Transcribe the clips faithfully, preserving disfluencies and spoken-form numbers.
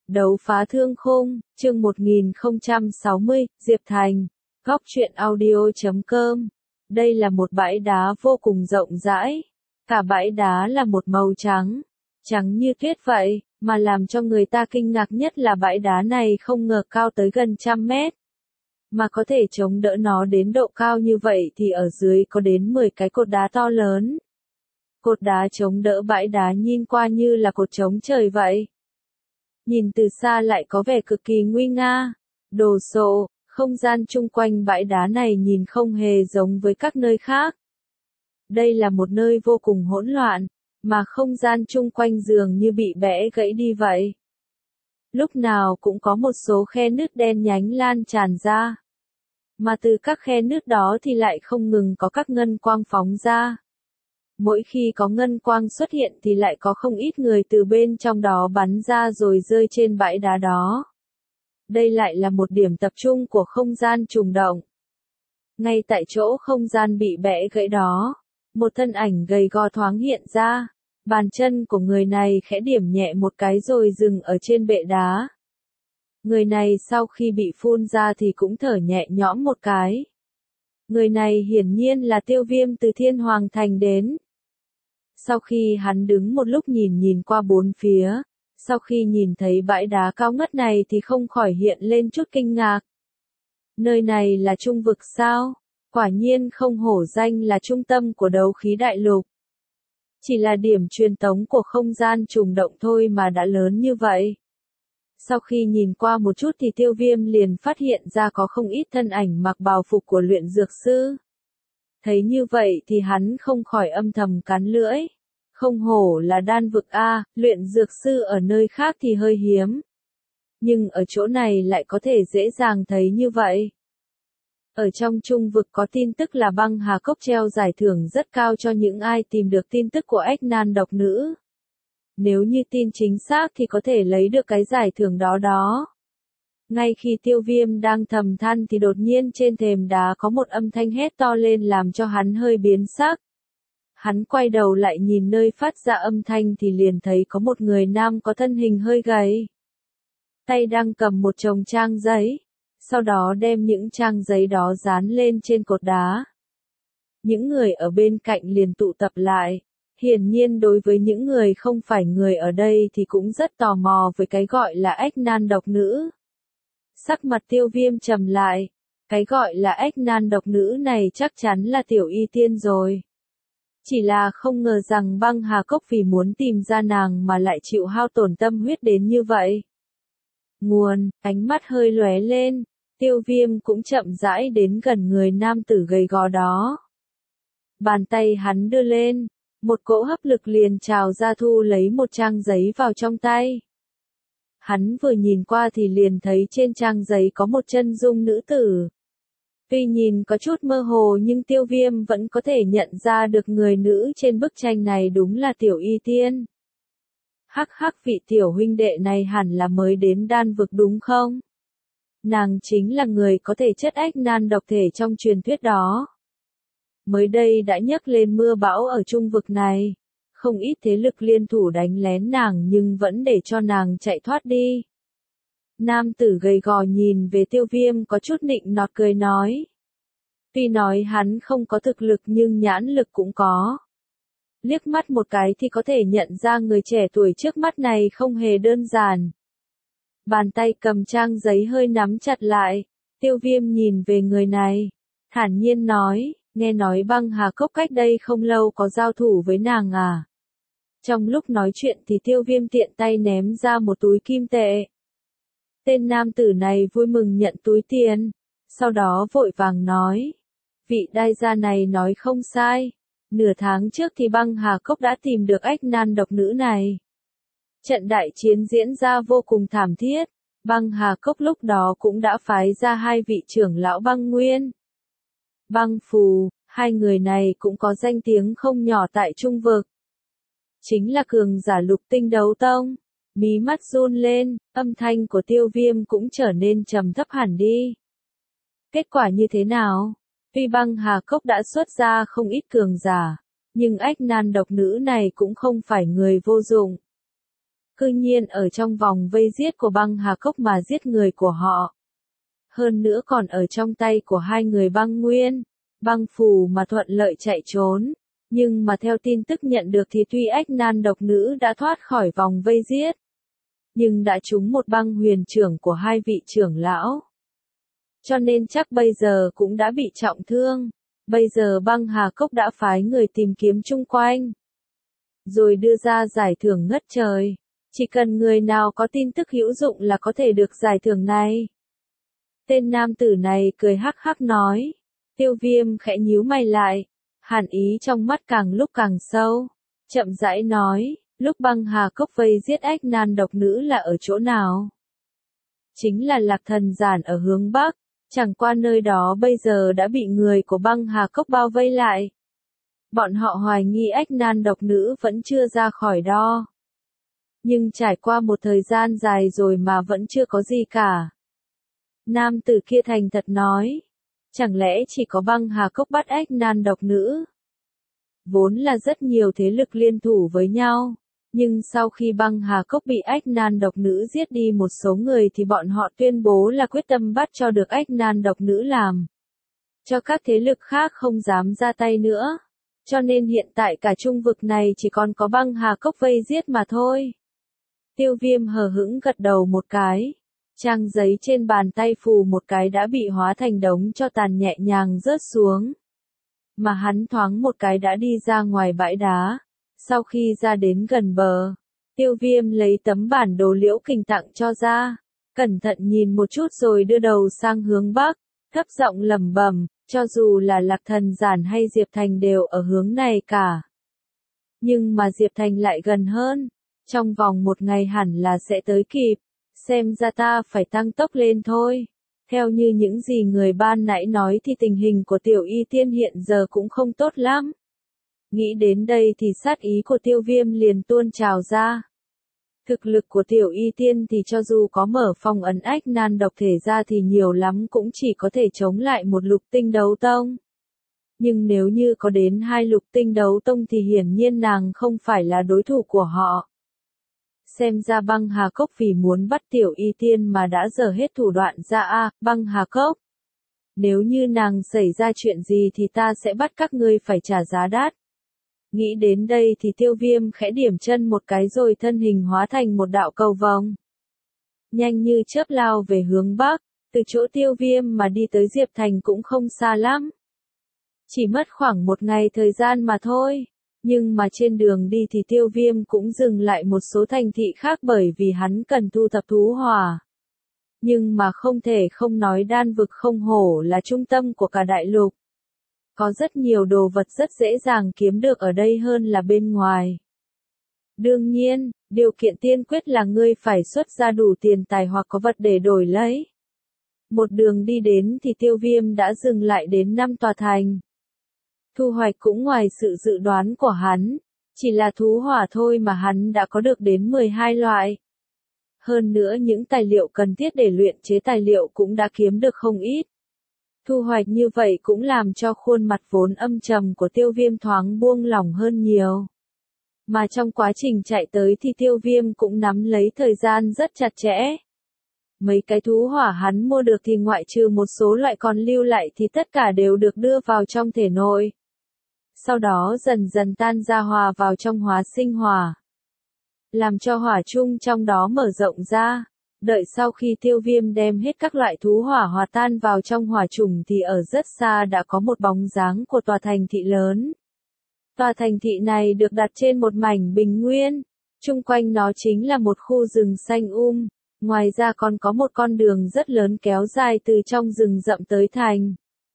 Đấu phá thương khung, chương một nghìn không trăm sáu mươi, Diệp Thành, góc truyện audio.com. Đây là một bãi đá vô cùng rộng rãi. Cả bãi đá là một màu trắng, trắng như tuyết vậy, mà làm cho người ta kinh ngạc nhất là bãi đá này không ngờ cao tới gần trăm mét. Mà có thể chống đỡ nó đến độ cao như vậy thì ở dưới có đến mười cái cột đá to lớn. Cột đá chống đỡ bãi đá nhìn qua như là cột chống trời vậy. Nhìn từ xa lại có vẻ cực kỳ nguy nga, đồ sộ, không gian chung quanh bãi đá này nhìn không hề giống với các nơi khác. Đây là một nơi vô cùng hỗn loạn, mà không gian chung quanh dường như bị bẻ gãy đi vậy. Lúc nào cũng có một số khe nứt đen nhánh lan tràn ra. Mà từ các khe nứt đó thì lại không ngừng có các ngân quang phóng ra. Mỗi khi có ngân quang xuất hiện thì lại có không ít người từ bên trong đó bắn ra rồi rơi trên bãi đá đó. Đây lại là một điểm tập trung của không gian trùng động. Ngay tại chỗ không gian bị bẻ gãy đó, một thân ảnh gầy gò thoáng hiện ra, bàn chân của người này khẽ điểm nhẹ một cái rồi dừng ở trên bệ đá. Người này sau khi bị phun ra thì cũng thở nhẹ nhõm một cái. Người này hiển nhiên là Tiêu Viêm từ Thiên Hoàng Thành đến. Sau khi hắn đứng một lúc nhìn nhìn qua bốn phía, sau khi nhìn thấy bãi đá cao ngất này thì không khỏi hiện lên chút kinh ngạc. Nơi này là trung vực sao? Quả nhiên không hổ danh là trung tâm của đấu khí đại lục. Chỉ là điểm truyền tống của không gian trùng động thôi mà đã lớn như vậy. Sau khi nhìn qua một chút thì Tiêu Viêm liền phát hiện ra có không ít thân ảnh mặc bào phục của luyện dược sư. Thấy như vậy thì hắn không khỏi âm thầm cắn lưỡi. Không hổ là đan vực A, luyện dược sư ở nơi khác thì hơi hiếm. Nhưng ở chỗ này lại có thể dễ dàng thấy như vậy. Ở trong trung vực có tin tức là Băng Hà Cốc treo giải thưởng rất cao cho những ai tìm được tin tức của ách nan độc nữ. Nếu như tin chính xác thì có thể lấy được cái giải thưởng đó đó. Ngay khi Tiêu Viêm đang thầm than thì đột nhiên trên thềm đá có một âm thanh hét to lên làm cho hắn hơi biến sắc. Hắn quay đầu lại nhìn nơi phát ra âm thanh thì liền thấy có một người nam có thân hình hơi gầy. Tay đang cầm một chồng trang giấy, sau đó đem những trang giấy đó dán lên trên cột đá. Những người ở bên cạnh liền tụ tập lại. Hiển nhiên đối với những người không phải người ở đây thì cũng rất tò mò với cái gọi là ách nan độc nữ. Sắc mặt Tiêu Viêm trầm lại, cái gọi là ách nan độc nữ này chắc chắn là Tiểu Y Tiên rồi. Chỉ là không ngờ rằng Băng Hà Cốc vì muốn tìm ra nàng mà lại chịu hao tổn tâm huyết đến như vậy. Nguồn, ánh mắt hơi lóe lên, Tiêu Viêm cũng chậm rãi đến gần người nam tử gầy gò đó. Bàn tay hắn đưa lên. Một cỗ hấp lực liền trào ra thu lấy một trang giấy vào trong tay. Hắn vừa nhìn qua thì liền thấy trên trang giấy có một chân dung nữ tử. Tuy nhìn có chút mơ hồ nhưng Tiêu Viêm vẫn có thể nhận ra được người nữ trên bức tranh này đúng là Tiểu Y Tiên. Hắc hắc, vị tiểu huynh đệ này hẳn là mới đến đan vực đúng không? Nàng chính là người có thể chất ách nan độc thể trong truyền thuyết đó. Mới đây đã nhấc lên mưa bão ở trung vực này. Không ít thế lực liên thủ đánh lén nàng nhưng vẫn để cho nàng chạy thoát đi. Nam tử gầy gò nhìn về Tiêu Viêm có chút nịnh nọt cười nói. Tuy nói hắn không có thực lực nhưng nhãn lực cũng có. Liếc mắt một cái thì có thể nhận ra người trẻ tuổi trước mắt này không hề đơn giản. Bàn tay cầm trang giấy hơi nắm chặt lại. Tiêu Viêm nhìn về người này. Thản nhiên nói. Nghe nói Băng Hà Cốc cách đây không lâu có giao thủ với nàng à. Trong lúc nói chuyện thì Tiêu Viêm tiện tay ném ra một túi kim tệ. Tên nam tử này vui mừng nhận túi tiền. Sau đó vội vàng nói. Vị đai gia này nói không sai. Nửa tháng trước thì Băng Hà Cốc đã tìm được ách nan độc nữ này. Trận đại chiến diễn ra vô cùng thảm thiết. Băng Hà Cốc lúc đó cũng đã phái ra hai vị trưởng lão Băng Nguyên. Băng Phù, hai người này cũng có danh tiếng không nhỏ tại trung vực. Chính là cường giả lục tinh đấu tông. Mí mắt run lên, âm thanh của Tiêu Viêm cũng trở nên trầm thấp hẳn đi. Kết quả như thế nào? Tuy Băng Hà Cốc đã xuất ra không ít cường giả, nhưng ách nan độc nữ này cũng không phải người vô dụng. cư nhiên ở trong vòng vây giết của băng Hà Cốc mà giết người của họ. Hơn nữa còn ở trong tay của hai người băng nguyên, băng phù mà thuận lợi chạy trốn. Nhưng mà theo tin tức nhận được thì tuy ách nan độc nữ đã thoát khỏi vòng vây giết, nhưng đã trúng một băng huyền trưởng của hai vị trưởng lão. Cho nên chắc bây giờ cũng đã bị trọng thương. Bây giờ băng Hà Cốc đã phái người tìm kiếm chung quanh, rồi đưa ra giải thưởng ngất trời. Chỉ cần người nào có tin tức hữu dụng là có thể được giải thưởng này. Tên nam tử này cười hắc hắc nói. Tiêu Viêm khẽ nhíu mày lại, hàn ý trong mắt càng lúc càng sâu. Chậm rãi nói, lúc băng Hà Cốc vây giết ách nan độc nữ là ở chỗ nào? Chính là Lạc Thần Giản ở hướng Bắc. Chẳng qua nơi đó bây giờ đã bị người của băng Hà Cốc bao vây lại. Bọn họ hoài nghi ách nan độc nữ vẫn chưa ra khỏi đó. Nhưng trải qua một thời gian dài rồi mà vẫn chưa có gì cả. Nam tử kia thành thật nói. Chẳng lẽ chỉ có băng Hà Cốc bắt ách nan độc nữ? Vốn là rất nhiều thế lực liên thủ với nhau. Nhưng sau khi băng Hà Cốc bị ách nan độc nữ giết đi một số người thì bọn họ tuyên bố là quyết tâm bắt cho được ách nan độc nữ làm. Cho các thế lực khác không dám ra tay nữa. Cho nên hiện tại cả trung vực này chỉ còn có băng Hà Cốc vây giết mà thôi. Tiêu Viêm hờ hững gật đầu một cái. Trang giấy trên bàn tay phù một cái đã bị hóa thành đống cho tàn nhẹ nhàng rớt xuống. Mà hắn thoáng một cái đã đi ra ngoài bãi đá. Sau khi ra đến gần bờ, Tiêu Viêm lấy tấm bản đồ Liễu Kình tặng cho ra, cẩn thận nhìn một chút rồi đưa đầu sang hướng Bắc, thấp giọng lẩm bẩm, cho dù là Lạc Thần Giản hay Diệp Thành đều ở hướng này cả. Nhưng mà Diệp Thành lại gần hơn, trong vòng một ngày hẳn là sẽ tới kịp, xem ra ta phải tăng tốc lên thôi. Theo như những gì người ban nãy nói thì tình hình của Tiểu Y Tiên hiện giờ cũng không tốt lắm. Nghĩ đến đây thì sát ý của Tiêu Viêm liền tuôn trào ra. Thực lực của Tiểu Y Tiên thì cho dù có mở phong ấn ách nan độc thể ra thì nhiều lắm cũng chỉ có thể chống lại một lục tinh đấu tông. Nhưng nếu như có đến hai lục tinh đấu tông thì hiển nhiên nàng không phải là đối thủ của họ. Xem ra băng Hà Cốc vì muốn bắt Tiểu Y Tiên mà đã dở hết thủ đoạn ra a, băng Hà Cốc. Nếu như nàng xảy ra chuyện gì thì ta sẽ bắt các ngươi phải trả giá đắt. Nghĩ đến đây thì Tiêu Viêm khẽ điểm chân một cái rồi thân hình hóa thành một đạo cầu vồng. Nhanh như chớp lao về hướng Bắc, từ chỗ Tiêu Viêm mà đi tới Diệp Thành cũng không xa lắm. Chỉ mất khoảng một ngày thời gian mà thôi. Nhưng mà trên đường đi thì Tiêu Viêm cũng dừng lại một số thành thị khác bởi vì hắn cần thu thập thú hỏa. Nhưng mà không thể không nói đan vực không hổ là trung tâm của cả đại lục. Có rất nhiều đồ vật rất dễ dàng kiếm được ở đây hơn là bên ngoài. Đương nhiên, điều kiện tiên quyết là ngươi phải xuất ra đủ tiền tài hoặc có vật để đổi lấy. Một đường đi đến thì Tiêu Viêm đã dừng lại đến năm tòa thành. Thu hoạch cũng ngoài sự dự đoán của hắn, chỉ là thú hỏa thôi mà hắn đã có được đến mười hai loại. Hơn nữa những tài liệu cần thiết để luyện chế tài liệu cũng đã kiếm được không ít. Thu hoạch như vậy cũng làm cho khuôn mặt vốn âm trầm của Tiêu Viêm thoáng buông lỏng hơn nhiều. Mà trong quá trình chạy tới thì Tiêu Viêm cũng nắm lấy thời gian rất chặt chẽ. Mấy cái thú hỏa hắn mua được thì ngoại trừ một số loại còn lưu lại thì tất cả đều được đưa vào trong thể nội. Sau đó dần dần tan ra hòa vào trong hóa sinh hỏa. Làm cho hỏa chung trong đó mở rộng ra. Đợi sau khi Tiêu Viêm đem hết các loại thú hỏa hòa tan vào trong hỏa trùng thì ở rất xa đã có một bóng dáng của tòa thành thị lớn. Tòa thành thị này được đặt trên một mảnh bình nguyên. Chung quanh nó chính là một khu rừng xanh um. Ngoài ra còn có một con đường rất lớn kéo dài từ trong rừng rậm tới thành.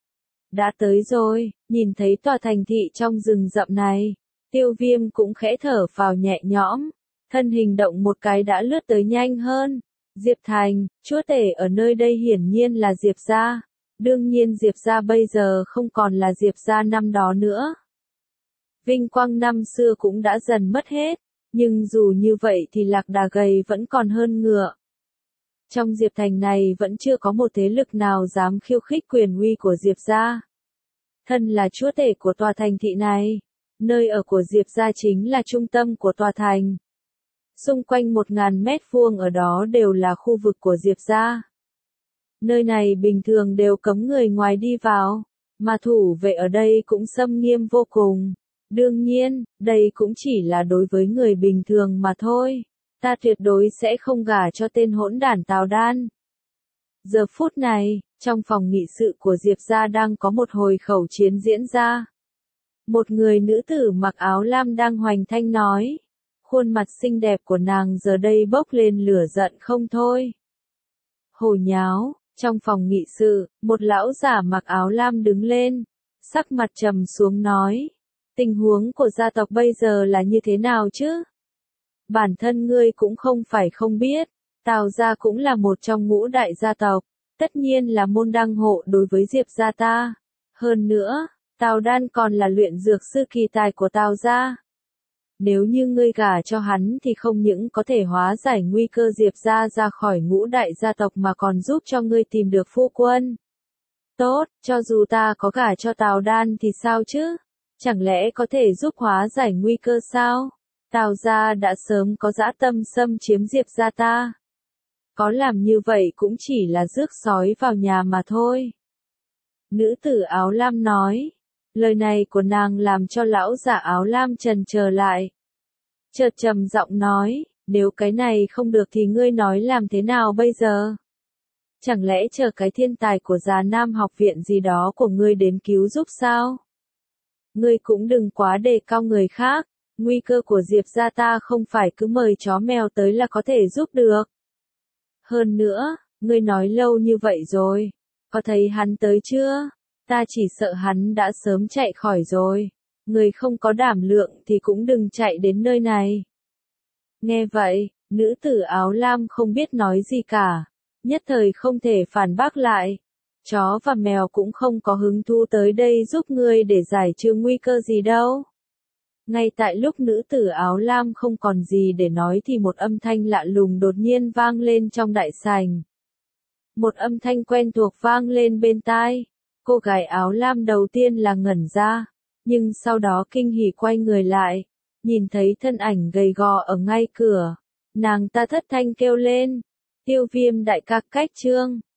Đã tới rồi, nhìn thấy tòa thành thị trong rừng rậm này. Tiêu Viêm cũng khẽ thở phào nhẹ nhõm. Thân hình động một cái đã lướt tới nhanh hơn. Diệp Thành, chúa tể ở nơi đây hiển nhiên là Diệp gia. Đương nhiên Diệp gia bây giờ không còn là Diệp gia năm đó nữa. Vinh quang năm xưa cũng đã dần mất hết, nhưng dù như vậy thì lạc đà gầy vẫn còn hơn ngựa. Trong Diệp Thành này vẫn chưa có một thế lực nào dám khiêu khích quyền uy của Diệp gia. Thân là chúa tể của tòa thành thị này, nơi ở của Diệp gia chính là trung tâm của tòa thành. Xung quanh một ngàn mét vuông ở đó đều là khu vực của Diệp gia. Nơi này bình thường đều cấm người ngoài đi vào, mà thủ vệ ở đây cũng xâm nghiêm vô cùng. Đương nhiên, đây cũng chỉ là đối với người bình thường mà thôi. Ta tuyệt đối sẽ không gả cho tên hỗn đản Tào Đan. Giờ phút này, trong phòng nghị sự của Diệp gia đang có một hồi khẩu chiến diễn ra. Một người nữ tử mặc áo lam đang hoành thanh nói. Khuôn mặt xinh đẹp của nàng giờ đây bốc lên lửa giận không thôi. Hồ nháo, trong phòng nghị sự, một lão giả mặc áo lam đứng lên, sắc mặt trầm xuống nói. Tình huống của gia tộc bây giờ là như thế nào chứ? Bản thân ngươi cũng không phải không biết, Tào gia cũng là một trong ngũ đại gia tộc, tất nhiên là môn đăng hộ đối với Diệp gia ta. Hơn nữa, Tào Đan còn là luyện dược sư kỳ tài của Tào gia. Nếu như ngươi gả cho hắn thì không những có thể hóa giải nguy cơ Diệp gia ra khỏi ngũ đại gia tộc mà còn giúp cho ngươi tìm được phu quân. Tốt, cho dù ta có gả cho Tào Đan thì sao chứ? Chẳng lẽ có thể giúp hóa giải nguy cơ sao? Tào gia đã sớm có dã tâm xâm chiếm Diệp gia ta. Có làm như vậy cũng chỉ là rước sói vào nhà mà thôi. Nữ tử áo lam nói. Lời này của nàng làm cho lão giả áo lam trần chờ lại. Chợt trầm giọng nói, nếu cái này không được thì ngươi nói làm thế nào bây giờ? Chẳng lẽ chờ cái thiên tài của Già Nam học viện gì đó của ngươi đến cứu giúp sao? Ngươi cũng đừng quá đề cao người khác, nguy cơ của Diệp gia ta không phải cứ mời chó mèo tới là có thể giúp được. Hơn nữa, ngươi nói lâu như vậy rồi, có thấy hắn tới chưa? Ta chỉ sợ hắn đã sớm chạy khỏi rồi. Người không có đảm lượng thì cũng đừng chạy đến nơi này. Nghe vậy, nữ tử áo lam không biết nói gì cả, nhất thời không thể phản bác lại. Chó và mèo cũng không có hứng thú tới đây giúp ngươi để giải trừ nguy cơ gì đâu. Ngay tại lúc nữ tử áo lam không còn gì để nói thì một âm thanh lạ lùng đột nhiên vang lên trong đại sảnh. Một âm thanh quen thuộc vang lên bên tai. Cô gái áo lam đầu tiên là ngẩn ra, nhưng sau đó kinh hỉ quay người lại, nhìn thấy thân ảnh gầy gò ở ngay cửa. Nàng ta thất thanh kêu lên, Tiêu Viêm đại ca cách trương.